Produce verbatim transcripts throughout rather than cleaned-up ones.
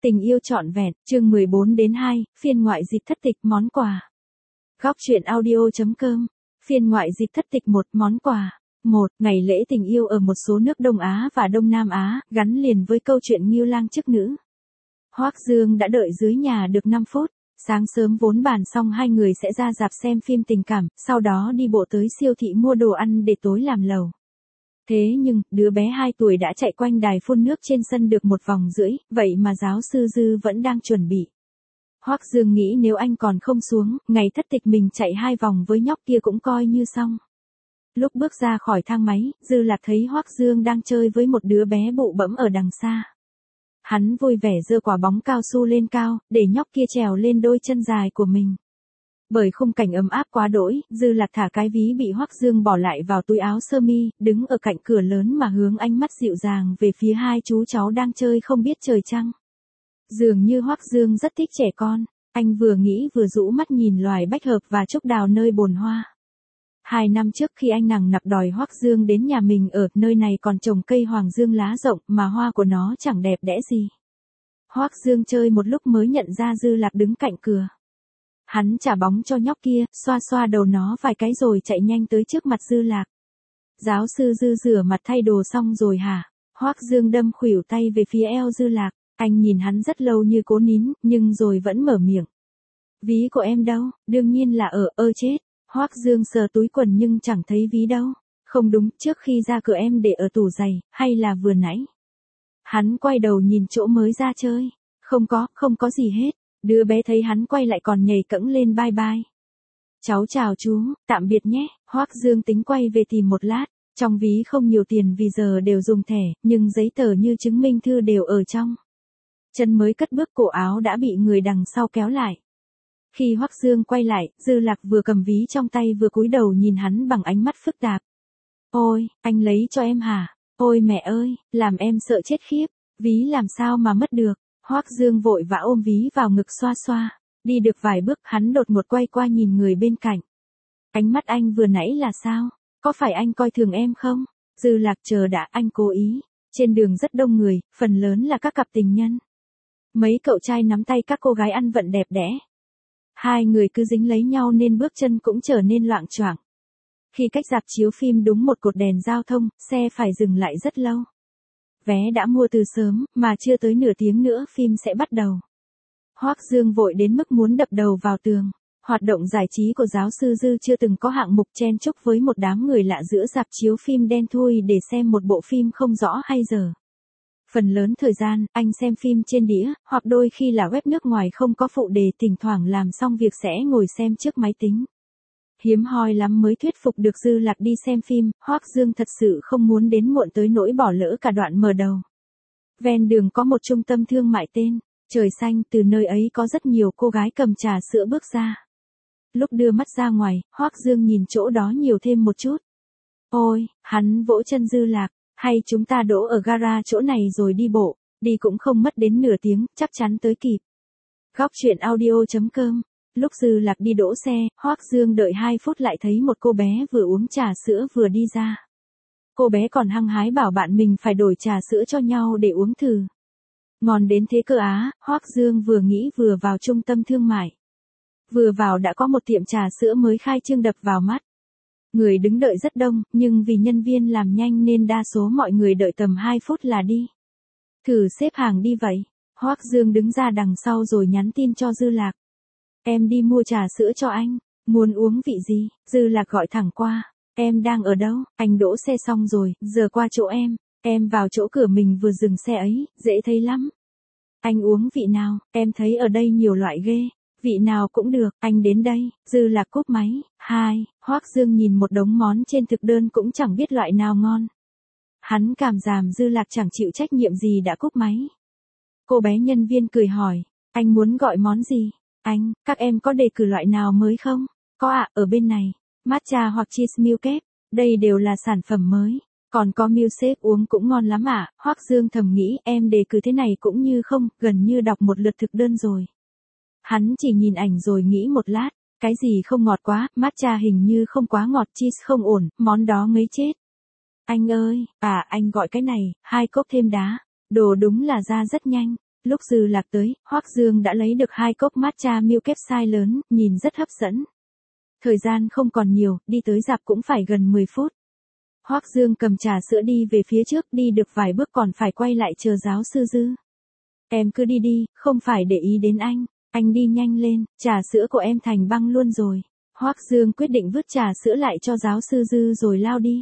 Tình yêu trọn vẹn, chương mười bốn đến hai, phiên ngoại dịp thất tịch món quà. Góc truyện audio.com, phiên ngoại dịp thất tịch một món quà. một. Ngày lễ tình yêu ở một số nước Đông Á và Đông Nam Á, gắn liền với câu chuyện Ngưu Lang chức nữ. Hoắc Dương đã đợi dưới nhà được năm phút, sáng sớm vốn bàn xong hai người sẽ ra rạp xem phim tình cảm, sau đó đi bộ tới siêu thị mua đồ ăn để tối làm lẩu. Thế nhưng, đứa bé hai tuổi đã chạy quanh đài phun nước trên sân được một vòng rưỡi, vậy mà giáo sư Dư vẫn đang chuẩn bị. Hoắc Dương nghĩ nếu anh còn không xuống, ngày thất tịch mình chạy hai vòng với nhóc kia cũng coi như xong. Lúc bước ra khỏi thang máy, Dư Lạc thấy Hoắc Dương đang chơi với một đứa bé bụ bẫm ở đằng xa. Hắn vui vẻ giơ quả bóng cao su lên cao, để nhóc kia trèo lên đôi chân dài của mình. Bởi khung cảnh ấm áp quá đỗi, Dư Lạc thả cái ví bị Hoắc Dương bỏ lại vào túi áo sơ mi, đứng ở cạnh cửa lớn mà hướng ánh mắt dịu dàng về phía hai chú cháu đang chơi không biết trời trăng. Dường như Hoắc Dương rất thích trẻ con, anh vừa nghĩ vừa rũ mắt nhìn loài bách hợp và trúc đào nơi bồn hoa. Hai năm trước khi anh nằng nặc đòi Hoắc Dương đến nhà mình ở, nơi này còn trồng cây hoàng dương lá rộng mà hoa của nó chẳng đẹp đẽ gì. Hoắc Dương chơi một lúc mới nhận ra Dư Lạc đứng cạnh cửa. Hắn trả bóng cho nhóc kia, xoa xoa đầu nó vài cái rồi chạy nhanh tới trước mặt Dư Lạc. Giáo sư Dư rửa mặt thay đồ xong rồi hả? Hoắc Dương đâm khuỷu tay về phía eo Dư Lạc, anh nhìn hắn rất lâu như cố nín, nhưng rồi vẫn mở miệng. Ví của em đâu? Đương nhiên là ở, ơ chết. Hoắc Dương sờ túi quần nhưng chẳng thấy ví đâu. Không đúng, trước khi ra cửa em để ở tủ giày, hay là vừa nãy? Hắn quay đầu nhìn chỗ mới ra chơi. Không có, không có gì hết. Đứa bé thấy hắn quay lại còn nhảy cẫng lên bye bye. Cháu chào chú, tạm biệt nhé. Hoắc Dương tính quay về tìm một lát. Trong ví không nhiều tiền vì giờ đều dùng thẻ, nhưng giấy tờ như chứng minh thư đều ở trong. Chân mới cất bước cổ áo đã bị người đằng sau kéo lại. Khi Hoắc Dương quay lại, Dư Lạc vừa cầm ví trong tay vừa cúi đầu nhìn hắn bằng ánh mắt phức tạp. Ôi, anh lấy cho em hả? Ôi mẹ ơi, làm em sợ chết khiếp. Ví làm sao mà mất được? Hoắc Dương vội vã ôm ví vào ngực xoa xoa. Đi được vài bước hắn đột ngột quay qua nhìn người bên cạnh. Ánh mắt anh vừa nãy là sao? Có phải anh coi thường em không? Dư Lạc chờ đã, anh cố ý. Trên đường rất đông người, phần lớn là các cặp tình nhân. Mấy cậu trai nắm tay các cô gái ăn vận đẹp đẽ. Hai người cứ dính lấy nhau nên bước chân cũng trở nên loạng choạng. Khi cách rạp chiếu phim đúng một cột đèn giao thông, xe phải dừng lại rất lâu. Vé đã mua từ sớm, mà chưa tới nửa tiếng nữa phim sẽ bắt đầu. Hoắc Dương vội đến mức muốn đập đầu vào tường. Hoạt động giải trí của giáo sư Dư chưa từng có hạng mục chen chúc với một đám người lạ giữa rạp chiếu phim đen thui để xem một bộ phim không rõ hay dở. Phần lớn thời gian, anh xem phim trên đĩa, hoặc đôi khi là web nước ngoài không có phụ đề, thỉnh thoảng làm xong việc sẽ ngồi xem trước máy tính. Hiếm hoi lắm mới thuyết phục được Dư Lạc đi xem phim, Hoắc Dương thật sự không muốn đến muộn tới nỗi bỏ lỡ cả đoạn mở đầu. Ven đường có một trung tâm thương mại tên Trời Xanh, từ nơi ấy có rất nhiều cô gái cầm trà sữa bước ra. Lúc đưa mắt ra ngoài, Hoắc Dương nhìn chỗ đó nhiều thêm một chút. Ôi, hắn vỗ chân Dư Lạc, hay chúng ta đỗ ở gara chỗ này rồi đi bộ, đi cũng không mất đến nửa tiếng, chắc chắn tới kịp. Góc truyện audio.com. Lúc Dư Lạc đi đỗ xe, Hoắc Dương đợi hai phút lại thấy một cô bé vừa uống trà sữa vừa đi ra. Cô bé còn hăng hái bảo bạn mình phải đổi trà sữa cho nhau để uống thử. Ngon đến thế cơ á, Hoắc Dương vừa nghĩ vừa vào trung tâm thương mại. Vừa vào đã có một tiệm trà sữa mới khai trương đập vào mắt. Người đứng đợi rất đông, nhưng vì nhân viên làm nhanh nên đa số mọi người đợi tầm hai phút là đi. Thử xếp hàng đi vậy. Hoắc Dương đứng ra đằng sau rồi nhắn tin cho Dư Lạc. Em đi mua trà sữa cho anh. Muốn uống vị gì? Dư Lạc gọi thẳng qua. Em đang ở đâu? Anh đỗ xe xong rồi, giờ qua chỗ em. Em vào chỗ cửa mình vừa dừng xe ấy, dễ thấy lắm. Anh uống vị nào? Em thấy ở đây nhiều loại ghê. Vị nào cũng được, anh đến đây. Dư Lạc cúp máy. Hai, Hoắc Dương nhìn một đống món trên thực đơn cũng chẳng biết loại nào ngon. Hắn cảm giảm Dư Lạc chẳng chịu trách nhiệm gì đã cúp máy. Cô bé nhân viên cười hỏi, anh muốn gọi món gì? Anh, các em có đề cử loại nào mới không? Có ạ, à, ở bên này. Matcha hoặc cheese milkshake, đây đều là sản phẩm mới. Còn có milkshake uống cũng ngon lắm ạ. À? Hoắc Dương thầm nghĩ em đề cử thế này cũng như không, gần như đọc một lượt thực đơn rồi. Hắn chỉ nhìn ảnh rồi nghĩ một lát, cái gì không ngọt quá, matcha hình như không quá ngọt, cheese không ổn, món đó ngấy chết. Anh ơi, à anh gọi cái này, hai cốc thêm đá, đồ đúng là ra rất nhanh. Lúc Dư Lạc tới, Hoắc Dương đã lấy được hai cốc matcha milk size lớn, nhìn rất hấp dẫn. Thời gian không còn nhiều, đi tới rạp cũng phải gần mười phút. Hoắc Dương cầm trà sữa đi về phía trước, đi được vài bước còn phải quay lại chờ giáo sư Dư. Em cứ đi đi, không phải để ý đến anh, anh đi nhanh lên, trà sữa của em thành băng luôn rồi. Hoắc Dương quyết định vứt trà sữa lại cho giáo sư Dư rồi lao đi.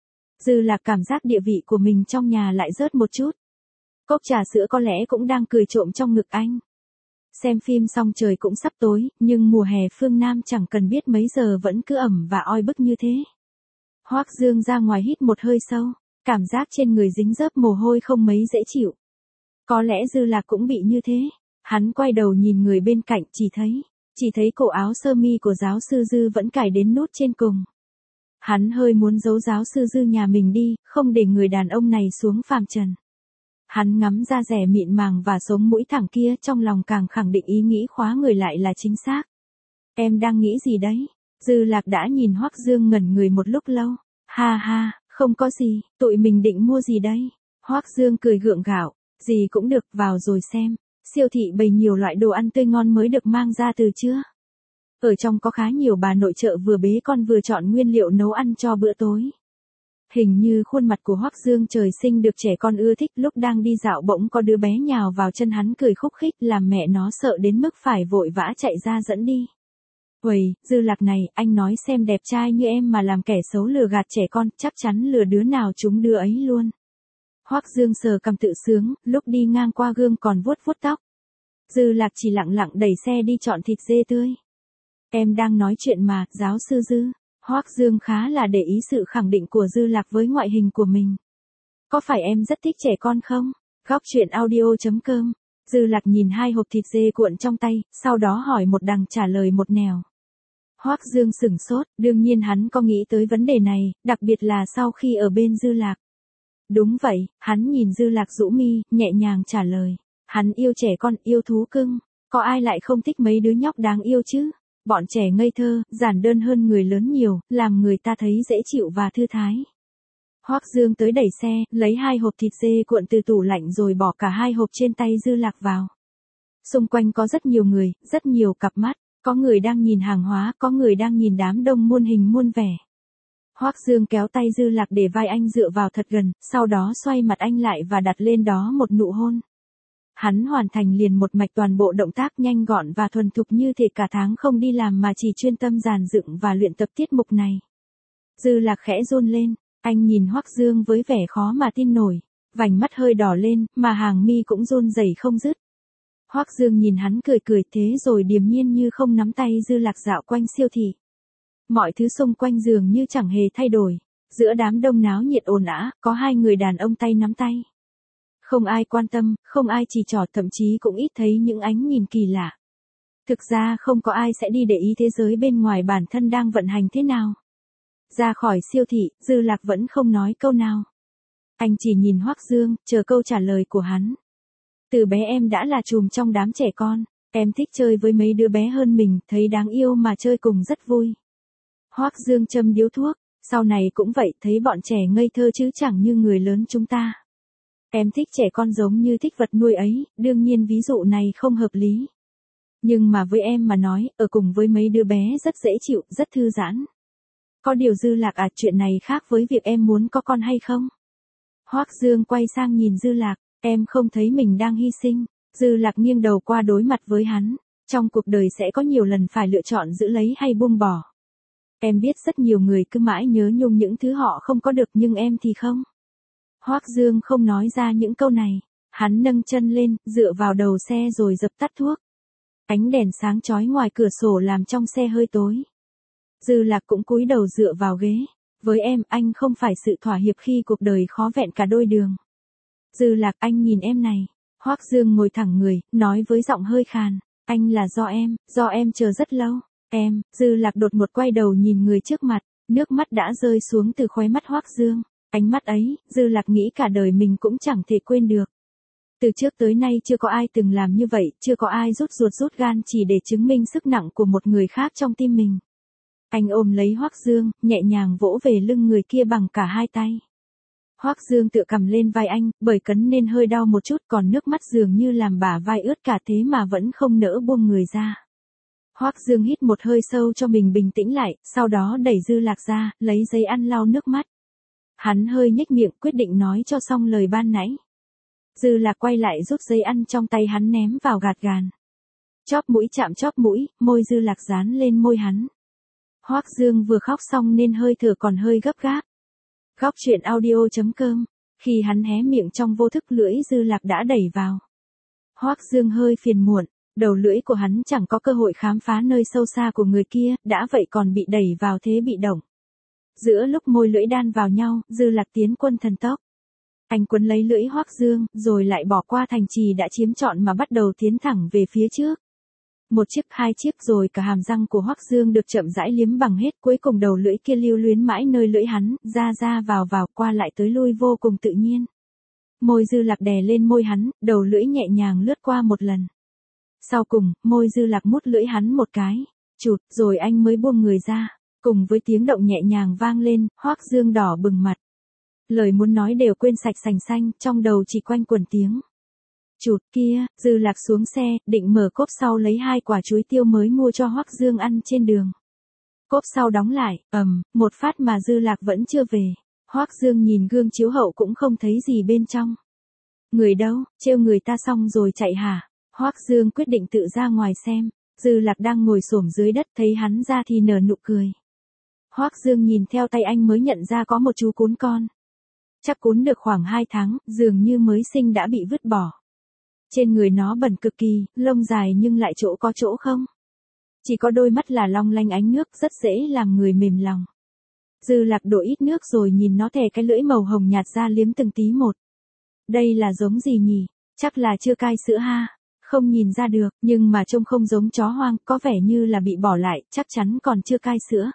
Dư Lạc cảm giác địa vị của mình trong nhà lại rớt một chút. Cốc trà sữa có lẽ cũng đang cười trộm trong ngực anh. Xem phim xong trời cũng sắp tối, nhưng mùa hè phương Nam chẳng cần biết mấy giờ vẫn cứ ẩm và oi bức như thế. Hoắc Dương ra ngoài hít một hơi sâu, cảm giác trên người dính dớp mồ hôi không mấy dễ chịu. Có lẽ Dư Lạc cũng bị như thế. Hắn quay đầu nhìn người bên cạnh, chỉ thấy, chỉ thấy cổ áo sơ mi của giáo sư Dư vẫn cài đến nút trên cùng. Hắn hơi muốn giấu giáo sư Dư nhà mình đi, không để người đàn ông này xuống phàm trần. Hắn ngắm da rẻ mịn màng và sống mũi thẳng kia, trong lòng càng khẳng định ý nghĩ khóa người lại là chính xác. Em đang nghĩ gì đấy? Dư Lạc đã nhìn Hoắc Dương ngẩn người một lúc lâu. Ha ha, không có gì, tụi mình định mua gì đây? Hoắc Dương cười gượng gạo, gì cũng được, vào rồi xem. Siêu thị bày nhiều loại đồ ăn tươi ngon mới được mang ra từ trưa. Ở trong có khá nhiều bà nội trợ vừa bế con vừa chọn nguyên liệu nấu ăn cho bữa tối. Hình như khuôn mặt của Hoắc Dương trời sinh được trẻ con ưa thích, lúc đang đi dạo bỗng có đứa bé nhào vào chân hắn cười khúc khích làm mẹ nó sợ đến mức phải vội vã chạy ra dẫn đi. Uầy, Dư Lạc này, anh nói xem đẹp trai như em mà làm kẻ xấu lừa gạt trẻ con, chắc chắn lừa đứa nào chúng đứa ấy luôn. Hoắc Dương sờ cằm tự sướng, lúc đi ngang qua gương còn vuốt vuốt tóc. Dư Lạc chỉ lặng lặng đẩy xe đi chọn thịt dê tươi. Em đang nói chuyện mà, giáo sư Dư. Hoắc Dương khá là để ý sự khẳng định của Dư Lạc với ngoại hình của mình. Có phải em rất thích trẻ con không? Góc truyện audio chấm com. Dư Lạc nhìn hai hộp thịt dê cuộn trong tay, sau đó hỏi một đằng trả lời một nẻo. Hoắc Dương sửng sốt, đương nhiên hắn có nghĩ tới vấn đề này, đặc biệt là sau khi ở bên Dư Lạc. Đúng vậy, hắn nhìn Dư Lạc rũ mi, nhẹ nhàng trả lời. Hắn yêu trẻ con, yêu thú cưng. Có ai lại không thích mấy đứa nhóc đáng yêu chứ? Bọn trẻ ngây thơ, giản đơn hơn người lớn nhiều, làm người ta thấy dễ chịu và thư thái. Hoắc Dương tới đẩy xe, lấy hai hộp thịt dê cuộn từ tủ lạnh rồi bỏ cả hai hộp trên tay Dư Lạc vào. Xung quanh có rất nhiều người, rất nhiều cặp mắt, có người đang nhìn hàng hóa, có người đang nhìn đám đông muôn hình muôn vẻ. Hoắc Dương kéo tay Dư Lạc để vai anh dựa vào thật gần, sau đó xoay mặt anh lại và đặt lên đó một nụ hôn. Hắn hoàn thành liền một mạch toàn bộ động tác nhanh gọn và thuần thục như thể cả tháng không đi làm mà chỉ chuyên tâm dàn dựng và luyện tập tiết mục này. Dư Lạc khẽ run lên, anh nhìn Hoắc Dương với vẻ khó mà tin nổi, vành mắt hơi đỏ lên, mà hàng mi cũng run rẩy không dứt. Hoắc Dương nhìn hắn cười cười thế rồi điềm nhiên như không nắm tay Dư Lạc dạo quanh siêu thị. Mọi thứ xung quanh dường như chẳng hề thay đổi, giữa đám đông náo nhiệt ồn ào, có hai người đàn ông tay nắm tay. Không ai quan tâm, không ai chỉ trỏ, thậm chí cũng ít thấy những ánh nhìn kỳ lạ. Thực ra không có ai sẽ đi để ý thế giới bên ngoài bản thân đang vận hành thế nào. Ra khỏi siêu thị, Dư Lạc vẫn không nói câu nào. Anh chỉ nhìn Hoắc Dương, chờ câu trả lời của hắn. Từ bé em đã là trùm trong đám trẻ con, em thích chơi với mấy đứa bé hơn mình, thấy đáng yêu mà chơi cùng rất vui. Hoắc Dương châm điếu thuốc, sau này cũng vậy, thấy bọn trẻ ngây thơ chứ chẳng như người lớn chúng ta. Em thích trẻ con giống như thích vật nuôi ấy, đương nhiên ví dụ này không hợp lý. Nhưng mà với em mà nói, ở cùng với mấy đứa bé rất dễ chịu, rất thư giãn. Có điều Dư Lạc à, chuyện này khác với việc em muốn có con hay không? Hoắc Dương quay sang nhìn Dư Lạc, em không thấy mình đang hy sinh. Dư Lạc nghiêng đầu qua đối mặt với hắn. Trong cuộc đời sẽ có nhiều lần phải lựa chọn giữ lấy hay buông bỏ. Em biết rất nhiều người cứ mãi nhớ nhung những thứ họ không có được nhưng em thì không. Hoắc Dương không nói ra những câu này. Hắn nâng chân lên, dựa vào đầu xe rồi dập tắt thuốc. Ánh đèn sáng chói ngoài cửa sổ làm trong xe hơi tối. Dư Lạc cũng cúi đầu dựa vào ghế. Với em, anh không phải sự thỏa hiệp khi cuộc đời khó vẹn cả đôi đường. Dư Lạc, anh nhìn em này. Hoắc Dương ngồi thẳng người, nói với giọng hơi khàn. Anh là do em, do em chờ rất lâu. Em, Dư Lạc đột ngột quay đầu nhìn người trước mặt. Nước mắt đã rơi xuống từ khóe mắt Hoắc Dương. Ánh mắt ấy, Dư Lạc nghĩ cả đời mình cũng chẳng thể quên được. Từ trước tới nay chưa có ai từng làm như vậy, chưa có ai rút ruột rút gan chỉ để chứng minh sức nặng của một người khác trong tim mình. Anh ôm lấy Hoắc Dương, nhẹ nhàng vỗ về lưng người kia bằng cả hai tay. Hoắc Dương tựa cầm lên vai anh, bởi cấn nên hơi đau một chút, còn nước mắt dường như làm bả vai ướt cả thế mà vẫn không nỡ buông người ra. Hoắc Dương hít một hơi sâu cho mình bình tĩnh lại, sau đó đẩy Dư Lạc ra, lấy giấy ăn lau nước mắt. Hắn hơi nhếch miệng quyết định nói cho xong lời ban nãy. Dư Lạc quay lại rút giấy ăn trong tay hắn ném vào gạt gàn. Chóp mũi chạm chóp mũi, môi Dư Lạc dán lên môi hắn. Hoắc Dương vừa khóc xong nên hơi thở còn hơi gấp gáp. Góc truyện audio chấm com. Khi hắn hé miệng trong vô thức lưỡi Dư Lạc đã đẩy vào. Hoắc Dương hơi phiền muộn, đầu lưỡi của hắn chẳng có cơ hội khám phá nơi sâu xa của người kia, đã vậy còn bị đẩy vào thế bị động. Giữa lúc môi lưỡi đan vào nhau, Dư Lạc tiến quân thần tốc. Anh quấn lấy lưỡi Hoắc Dương, rồi lại bỏ qua thành trì đã chiếm trọn mà bắt đầu tiến thẳng về phía trước. Một chiếc, hai chiếc rồi cả hàm răng của Hoắc Dương được chậm rãi liếm bằng hết, cuối cùng đầu lưỡi kia lưu luyến mãi nơi lưỡi hắn, ra ra vào vào qua lại tới lui vô cùng tự nhiên. Môi Dư Lạc đè lên môi hắn, đầu lưỡi nhẹ nhàng lướt qua một lần. Sau cùng, môi Dư Lạc mút lưỡi hắn một cái, chụt, rồi anh mới buông người ra, cùng với tiếng động nhẹ nhàng vang lên, Hoắc Dương đỏ bừng mặt. Lời muốn nói đều quên sạch sành xanh, trong đầu chỉ quanh quẩn tiếng. Chụt kia, Dư Lạc xuống xe, định mở cốp sau lấy hai quả chuối tiêu mới mua cho Hoắc Dương ăn trên đường. Cốp sau đóng lại, ầm, một phát mà Dư Lạc vẫn chưa về. Hoắc Dương nhìn gương chiếu hậu cũng không thấy gì bên trong. Người đâu, trêu người ta xong rồi chạy hả? Hoắc Dương quyết định tự ra ngoài xem. Dư Lạc đang ngồi xổm dưới đất, thấy hắn ra thì nở nụ cười. Hoắc Dương nhìn theo tay anh mới nhận ra có một chú cún con. Chắc cún được khoảng hai tháng, dường như mới sinh đã bị vứt bỏ. Trên người nó bẩn cực kỳ, lông dài nhưng lại chỗ có chỗ không. Chỉ có đôi mắt là long lanh ánh nước, rất dễ làm người mềm lòng. Dư Lạc đổ ít nước rồi nhìn nó thè cái lưỡi màu hồng nhạt ra liếm từng tí một. Đây là giống gì nhỉ? Chắc là chưa cai sữa ha. Không nhìn ra được, nhưng mà trông không giống chó hoang, có vẻ như là bị bỏ lại, chắc chắn còn chưa cai sữa.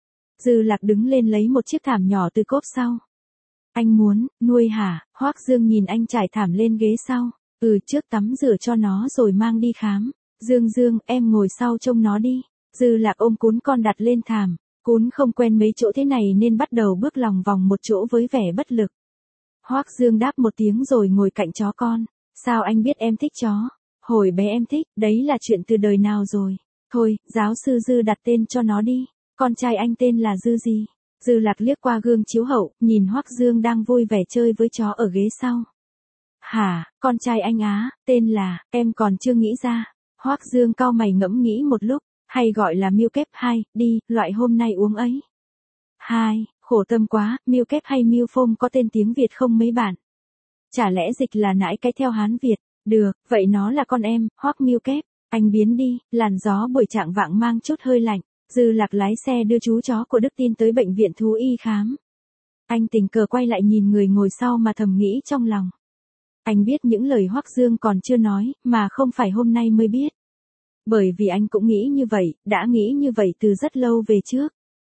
Dư Lạc đứng lên lấy một chiếc thảm nhỏ từ cốp sau. Anh muốn, nuôi hả? Hoắc Dương nhìn anh trải thảm lên ghế sau. Ừ, trước tắm rửa cho nó rồi mang đi khám. Dương Dương, em ngồi sau trông nó đi. Dư Lạc ôm cún con đặt lên thảm. Cún không quen mấy chỗ thế này nên bắt đầu bước lòng vòng một chỗ với vẻ bất lực. Hoắc Dương đáp một tiếng rồi ngồi cạnh chó con. Sao anh biết em thích chó? Hồi bé em thích, đấy là chuyện từ đời nào rồi. Thôi, giáo sư Dư đặt tên cho nó đi. Con trai anh tên là Dư gì? Dư Lạc liếc qua gương chiếu hậu, nhìn Hoắc Dương đang vui vẻ chơi với chó ở ghế sau. Hả, con trai anh á, tên là, em còn chưa nghĩ ra. Hoắc Dương cau mày ngẫm nghĩ một lúc, hay gọi là Miêu Kép hai, đi, loại hôm nay uống ấy. Hai, khổ tâm quá, Miêu Kép hay Miêu Phôm có tên tiếng Việt không mấy bạn? Chả lẽ dịch là nãi cái theo Hán Việt? Được, vậy nó là con em, Hoắc Miêu Kép. Anh biến đi, làn gió buổi trạng vạng mang chút hơi lạnh. Dư Lạc lái xe đưa chú chó của Đức Tin tới bệnh viện thú y khám. Anh tình cờ quay lại nhìn người ngồi sau mà thầm nghĩ trong lòng. Anh biết những lời Hoắc Dương còn chưa nói, mà không phải hôm nay mới biết. Bởi vì anh cũng nghĩ như vậy, đã nghĩ như vậy từ rất lâu về trước.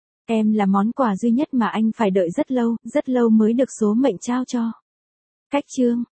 Em là món quà duy nhất mà anh phải đợi rất lâu, rất lâu mới được số mệnh trao cho. Cách chương